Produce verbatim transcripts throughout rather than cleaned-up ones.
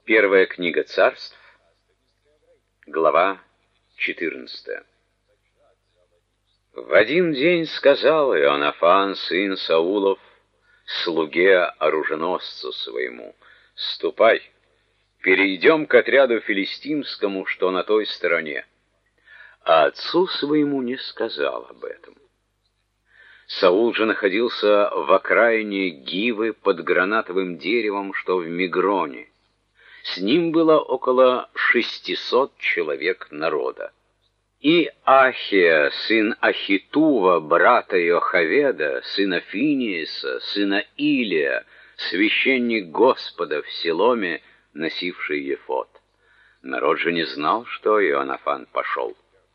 Первая книга Царств, глава четырнадцатая. В один день сказал Иоаннафан, сын Саулов, слуге оруженосцу своему: «Ступай, перейдем к отряду филистимскому, что на той стороне». А отцу своему не сказал об этом. Саул же находился в окраине Гивы под гранатовым деревом, что в Мигроне. С ним было около шестисот человек народа. И Ахия, сын Ахитува, брата Иохаведа, сына Финиеса, сына Илия, священник Господа в Силоме, носивший ефод. Народ же не знал, что Иоаннафан пошел.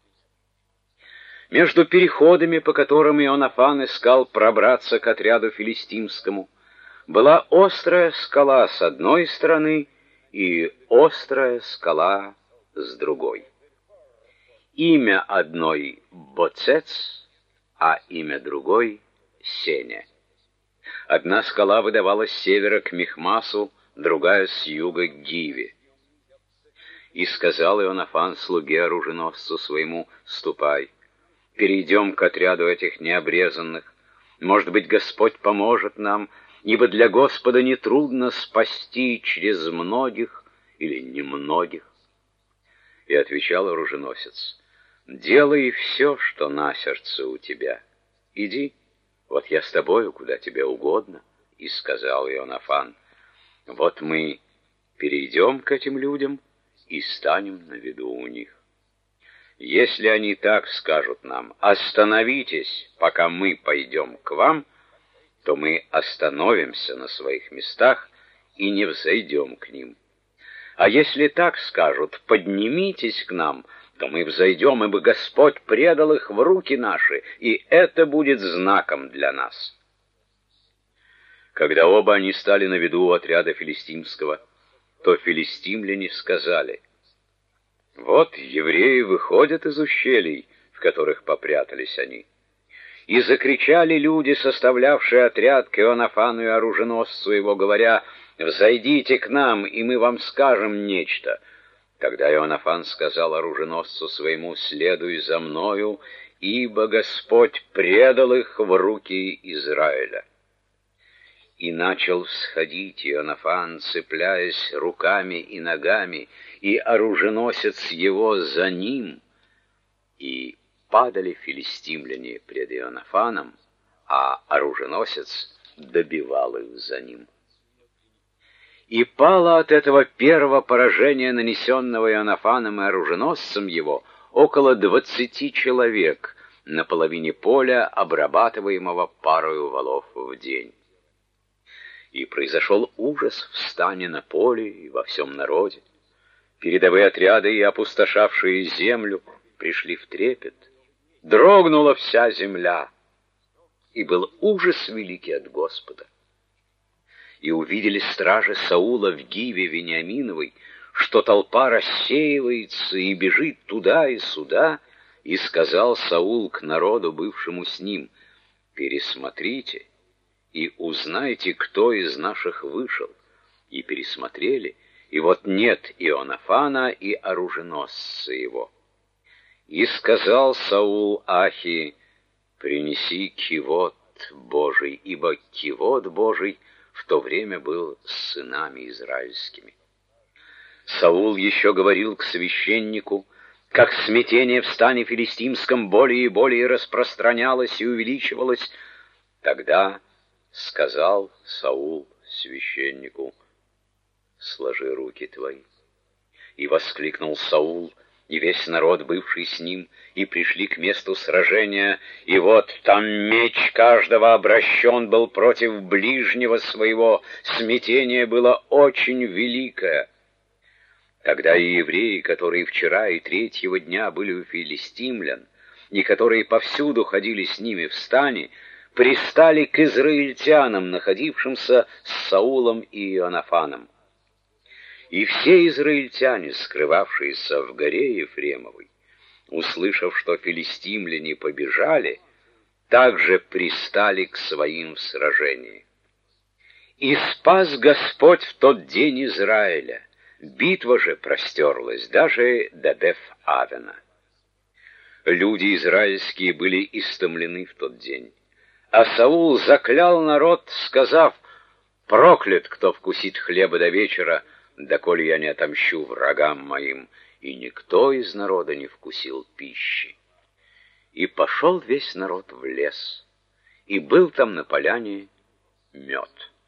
Между переходами, по которым Иоаннафан искал пробраться к отряду филистимскому, была острая скала с одной стороны и острая скала с другой. Имя одной — Боцец, а имя другой — Сеня. Одна скала выдавалась с севера к Михмасу, другая — с юга к Гиве. И сказал Иоаннафан слуге оруженосцу своему: «Ступай, перейдем к отряду этих необрезанных. Может быть, Господь поможет нам, ибо для Господа нетрудно спасти через многих или немногих». И отвечал оруженосец: «Делай все, что на сердце у тебя. Иди, вот я с тобою, куда тебе угодно». И сказал Иоаннафан: «Вот мы перейдем к этим людям и станем на виду у них. Если они так скажут нам: остановитесь, пока мы пойдем к вам, то мы остановимся на своих местах и не взойдем к ним. А если так скажут: поднимитесь к нам, то мы взойдем, ибо Господь предал их в руки наши, и это будет знаком для нас». Когда оба они стали на виду у отряда филистимского, то филистимляне сказали: «Вот евреи выходят из ущелий, в которых попрятались они». И закричали люди, составлявшие отряд, к Иоаннафану и оруженосцу его, говоря: «Взойдите к нам, и мы вам скажем нечто». Тогда Иоаннафан сказал оруженосцу своему: «Следуй за мною, ибо Господь предал их в руки Израиля». И начал всходить Иоаннафан, цепляясь руками и ногами, и оруженосец его за ним. И падали филистимляне пред Иоаннафаном, а оруженосец добивал их за ним. И пало от этого первого поражения, нанесенного Иоаннафаном и оруженосцем его, около двадцати человек на половине поля, обрабатываемого парою валов в день. И произошел ужас в стане на поле и во всем народе. Передовые отряды, и опустошавшие землю, пришли в трепет. Дрогнула вся земля, и был ужас великий от Господа. И увидели стражи Саула в Гиве Вениаминовой, что толпа рассеивается и бежит туда и сюда, и сказал Саул к народу, бывшему с ним: «Пересмотрите и узнайте, кто из наших вышел». И пересмотрели, и вот нет Иоаннафана и оруженосца его. И сказал Саул Ахии: «Принеси кивот Божий», ибо кивот Божий в то время был с сынами израильскими. Саул еще говорил к священнику, как смятение в стане филистимском более и более распространялось и увеличивалось. Тогда сказал Саул священнику: «Сложи руки твои». И воскликнул Саул, и весь народ, бывший с ним, и пришли к месту сражения, и вот там меч каждого обращен был против ближнего своего, смятение было очень великое. Тогда и евреи, которые вчера и третьего дня были у филистимлян, и которые повсюду ходили с ними в стане, пристали к израильтянам, находившимся с Саулом и Иоаннафаном. И все израильтяне, скрывавшиеся в горе Ефремовой, услышав, что филистимляне побежали, также пристали к своим в сражении. И спас Господь в тот день Израиля, Битва же простерлась даже до Беф-Авена. Люди израильские были истомлены в тот день. А Саул заклял народ, сказав: «Проклят, кто вкусит хлеба до вечера, доколе я не отомщу врагам моим». И никто из народа не вкусил пищи. И пошел весь народ в лес, и был там на поляне мед.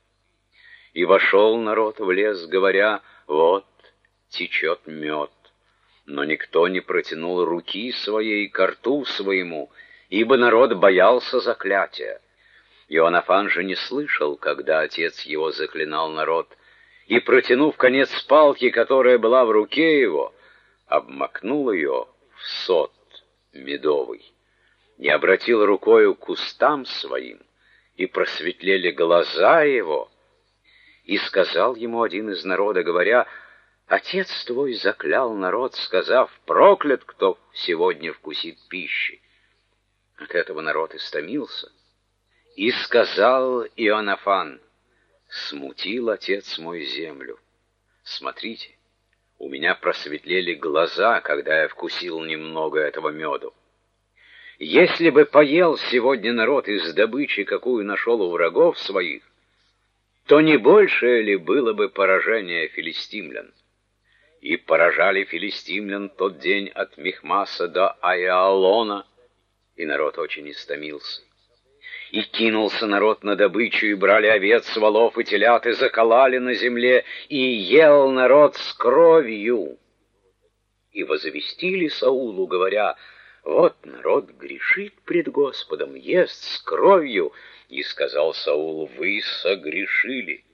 И вошел народ в лес, говоря: «Вот течет мед». Но никто не протянул руки своей к рту своему, ибо народ боялся заклятия. Иоаннафан же не слышал, когда отец его заклинал народ, и, протянув конец палки, которая была в руке его, обмакнул ее в сот медовый, и обратил рукою к кустам своим, и просветлели глаза его. И сказал ему один из народа, говоря: «Отец твой заклял народ, сказав: проклят, кто сегодня вкусит пищи». От этого народ истомился. И сказал Иоаннафан: «Смутил отец мой землю. Смотрите, у меня просветлели глаза, когда я вкусил немного этого меду. Если бы поел сегодня народ из добычи, какую нашел у врагов своих, то не большее ли было бы поражение филистимлян? И поражали филистимлян тот день от Михмаса до Аиалона, и народ очень истомился. И кинулся народ на добычу, и брали овец, волов и телят, и закололи на земле, и ел народ с кровью. И возвестили Саулу, говоря: вот народ грешит пред Господом, ест с кровью. И сказал Саул: вы согрешили.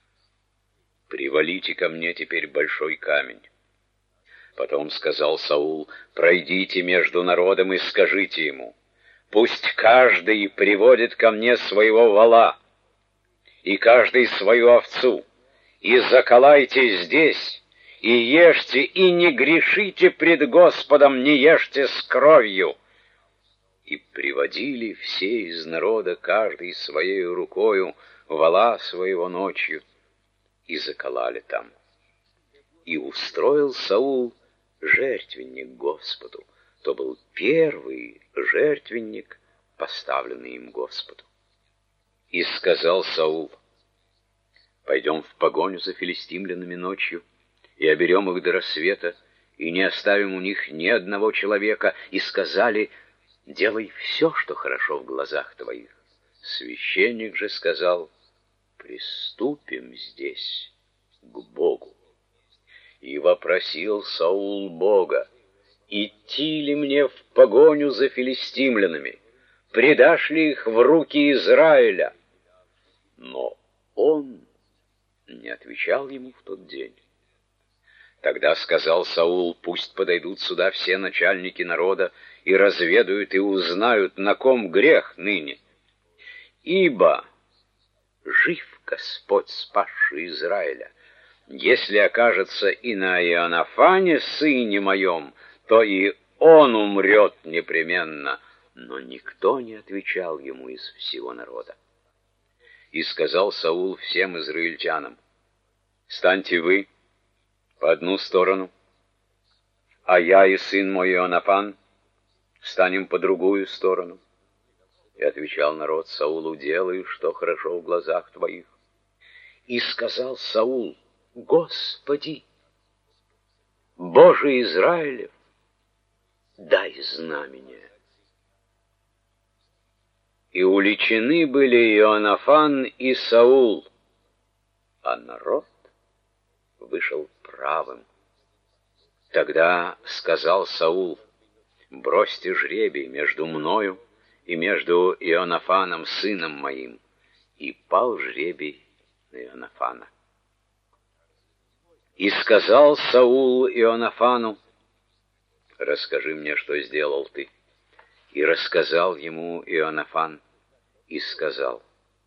Привалите ко мне теперь большой камень. Потом сказал Саул: пройдите между народом и скажите ему: пусть каждый приводит ко мне своего вола, и каждый свою овцу, и заколайте здесь, и ешьте, и не грешите пред Господом, не ешьте с кровью. И приводили все из народа, каждый своей рукою, вола своего ночью, и заколали там. И устроил Саул жертвенник Господу. То был первый жертвенник, поставленный им Господу. И сказал Саул: пойдем в погоню за филистимлянами ночью, и оберем их до рассвета, и не оставим у них ни одного человека. И сказали: делай все, что хорошо в глазах твоих. Священник же сказал: приступим здесь к Богу. И вопросил Саул Бога: идти ли мне в погоню за филистимлянами? Предашь ли их в руки Израиля? Но он не отвечал ему в тот день. Тогда сказал Саул: пусть подойдут сюда все начальники народа и разведают и узнают, на ком грех ныне. Ибо жив Господь, спасший Израиля. Если окажется и на Иоаннафане, сыне моем, то и он умрет непременно. Но никто не отвечал ему из всего народа. И сказал Саул всем израильтянам: станьте вы по одну сторону, а я и сын мой Иоаннафан станем по другую сторону. И отвечал народ Саулу: делай, что хорошо в глазах твоих. И сказал Саул: Господи, Боже Израилев, дай знамение. И уличены были Иоаннафан и Саул, а народ вышел правым. Тогда сказал Саул: бросьте жребий между мною и между Иоаннафаном, сыном моим. И пал жребий на Иоаннафана. И сказал Саул Иоаннафану: расскажи мне, что сделал ты. И рассказал ему Иоаннафан, и сказал: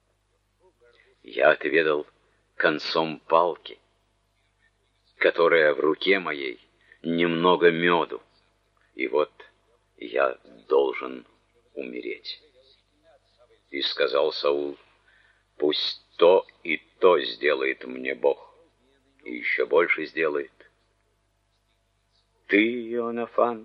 я отведал концом палки, которая в руке моей, немного меду, и вот я должен умереть. И сказал Саул: пусть то и то сделает мне Бог. и еще больше сделает. Ты, Иоаннафан,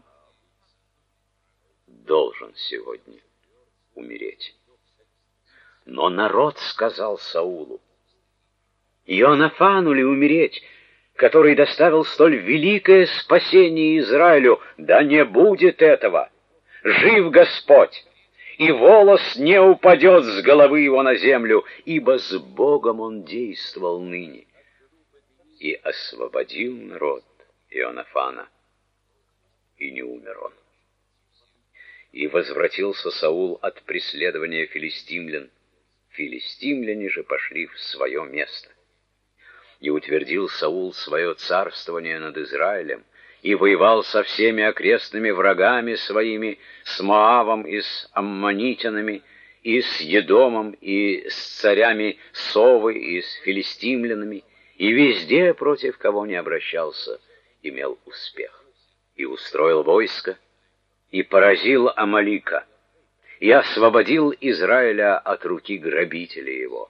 должен сегодня умереть. Но народ сказал Саулу: Иоаннафану ли умереть, который доставил столь великое спасение Израилю? Да не будет этого! Жив Господь, и волос не упадет с головы его на землю, ибо с Богом он действовал ныне. И освободил народ Иоаннафана, и не умер он. И возвратился Саул от преследования филистимлян. Филистимляне же пошли в свое место. И утвердил Саул свое царствование над Израилем, и воевал со всеми окрестными врагами своими, с Моавом и с аммонитянами, и с Едомом, и с царями Совы, и с филистимлянами, и везде, против кого не обращался, имел успех. И устроил войско, и поразил Амалика, и освободил Израиля от руки грабителей его.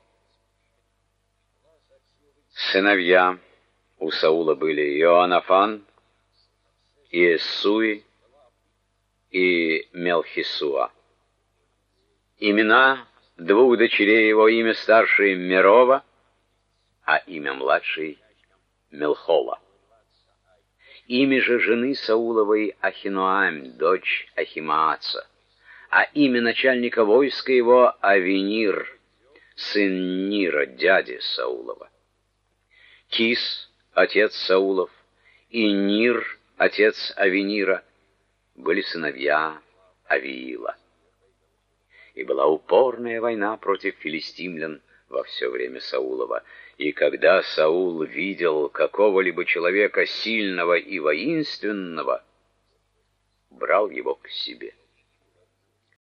Сыновья у Саула были Иоаннафан, и Иссуи, и Мелхисуа. Имена двух дочерей его: имя старшей Мерова, а имя младшей Мелхола. Имя же жены Сауловой Ахинуам, дочь Ахимааца, а имя начальника войска его Авенир, сын Нира, дяди Саулова. Кис, отец Саулов, и Нир, отец Авенира, были сыновья Авиила. И была упорная война против филистимлян во все время Саулова. И когда Саул видел какого-либо человека сильного и воинственного, брал его к себе.